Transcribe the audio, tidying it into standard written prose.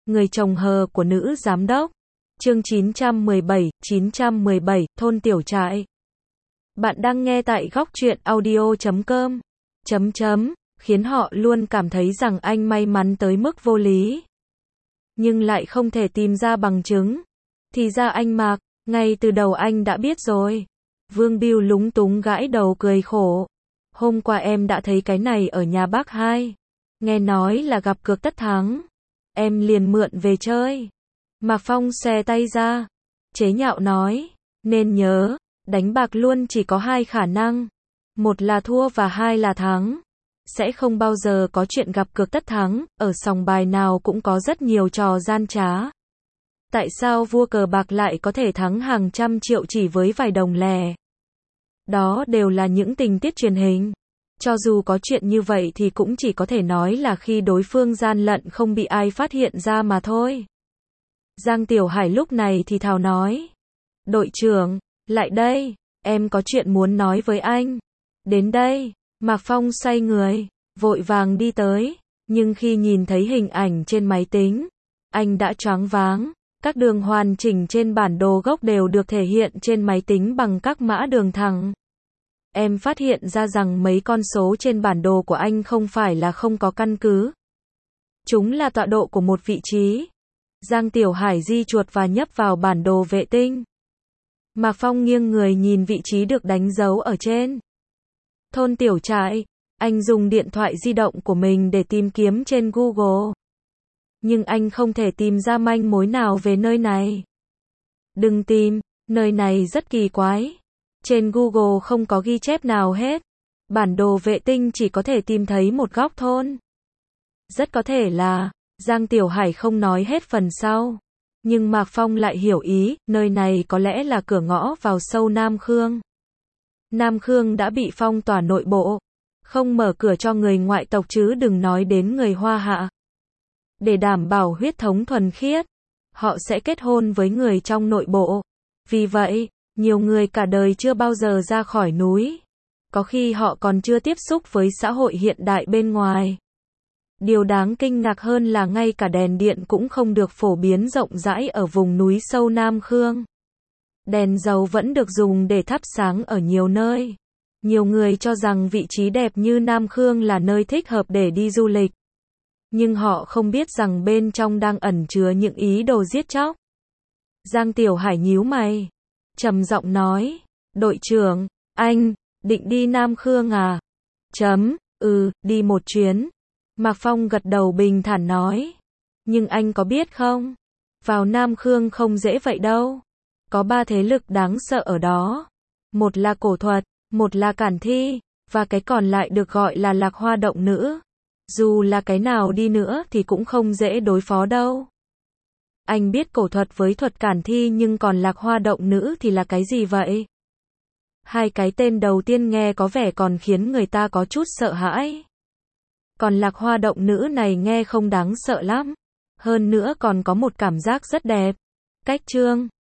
Người chồng hờ của nữ giám đốc. Chương 917, thôn tiểu trại. Bạn đang nghe tại góc truyện audio.com. Khiến họ luôn cảm thấy rằng anh may mắn tới mức vô lý. Nhưng lại không thể tìm ra bằng chứng. Thì ra anh Mạc, ngay từ đầu anh đã biết rồi. Vương Bưu lúng túng gãi đầu cười khổ. Hôm qua em đã thấy cái này ở nhà bác hai. Nghe nói là gặp cược tất thắng. Em liền mượn về chơi. Mạc Phong xòe tay ra. Chế nhạo nói. Nên nhớ, đánh bạc luôn chỉ có hai khả năng. Một là thua và hai là thắng. Sẽ không bao giờ có chuyện gặp cược tất thắng, ở sòng bài nào cũng có rất nhiều trò gian trá. Tại sao vua cờ bạc lại có thể thắng hàng trăm triệu chỉ với vài đồng lẻ? Đó đều là những tình tiết truyền hình. Cho dù có chuyện như vậy thì cũng chỉ có thể nói là khi đối phương gian lận không bị ai phát hiện ra mà thôi. Giang Tiểu Hải lúc này thì thào nói. Đội trưởng, lại đây, em có chuyện muốn nói với anh. Đến đây, Mạc Phong xoay người, vội vàng đi tới, nhưng khi nhìn thấy hình ảnh trên máy tính, anh đã choáng váng. Các đường hoàn chỉnh trên bản đồ gốc đều được thể hiện trên máy tính bằng các mã đường thẳng. Em phát hiện ra rằng mấy con số trên bản đồ của anh không phải là không có căn cứ. Chúng là tọa độ của một vị trí. Giang Tiểu Hải di chuột và nhấp vào bản đồ vệ tinh. Mạc Phong nghiêng người nhìn vị trí được đánh dấu ở trên. Thôn tiểu trại. Anh dùng điện thoại di động của mình để tìm kiếm trên Google. Nhưng anh không thể tìm ra manh mối nào về nơi này. Đừng tìm, nơi này rất kỳ quái. Trên Google không có ghi chép nào hết. Bản đồ vệ tinh chỉ có thể tìm thấy một góc thôn. Rất có thể là, Giang Tiểu Hải không nói hết phần sau. Nhưng Mạc Phong lại hiểu ý, nơi này có lẽ là cửa ngõ vào sâu Nam Khương. Nam Khương đã bị phong tỏa nội bộ. Không mở cửa cho người ngoại tộc chứ đừng nói đến người Hoa Hạ. Để đảm bảo huyết thống thuần khiết, họ sẽ kết hôn với người trong nội bộ. Vì vậy, nhiều người cả đời chưa bao giờ ra khỏi núi. Có khi họ còn chưa tiếp xúc với xã hội hiện đại bên ngoài. Điều đáng kinh ngạc hơn là ngay cả đèn điện cũng không được phổ biến rộng rãi ở vùng núi sâu Nam Khương. Đèn dầu vẫn được dùng để thắp sáng ở nhiều nơi. Nhiều người cho rằng vị trí đẹp như Nam Khương là nơi thích hợp để đi du lịch. Nhưng họ không biết rằng bên trong đang ẩn chứa những ý đồ giết chóc. Giang Tiểu Hải nhíu mày, trầm giọng nói, đội trưởng, anh, định đi Nam Khương à? Đi một chuyến. Mạc Phong gật đầu bình thản nói. Nhưng anh có biết không? Vào Nam Khương không dễ vậy đâu. Có 3 thế lực đáng sợ ở đó. Một là cổ thuật, một là cản thi, và cái còn lại được gọi là Lạc Hoa Động Nữ. Dù là cái nào đi nữa thì cũng không dễ đối phó đâu. Anh biết cổ thuật với thuật cản thi nhưng còn Lạc Hoa Động Nữ thì là cái gì vậy? Hai cái tên đầu tiên nghe có vẻ còn khiến người ta có chút sợ hãi. Còn Lạc Hoa Động Nữ này nghe không đáng sợ lắm. Hơn nữa còn có một cảm giác rất đẹp. Cách chương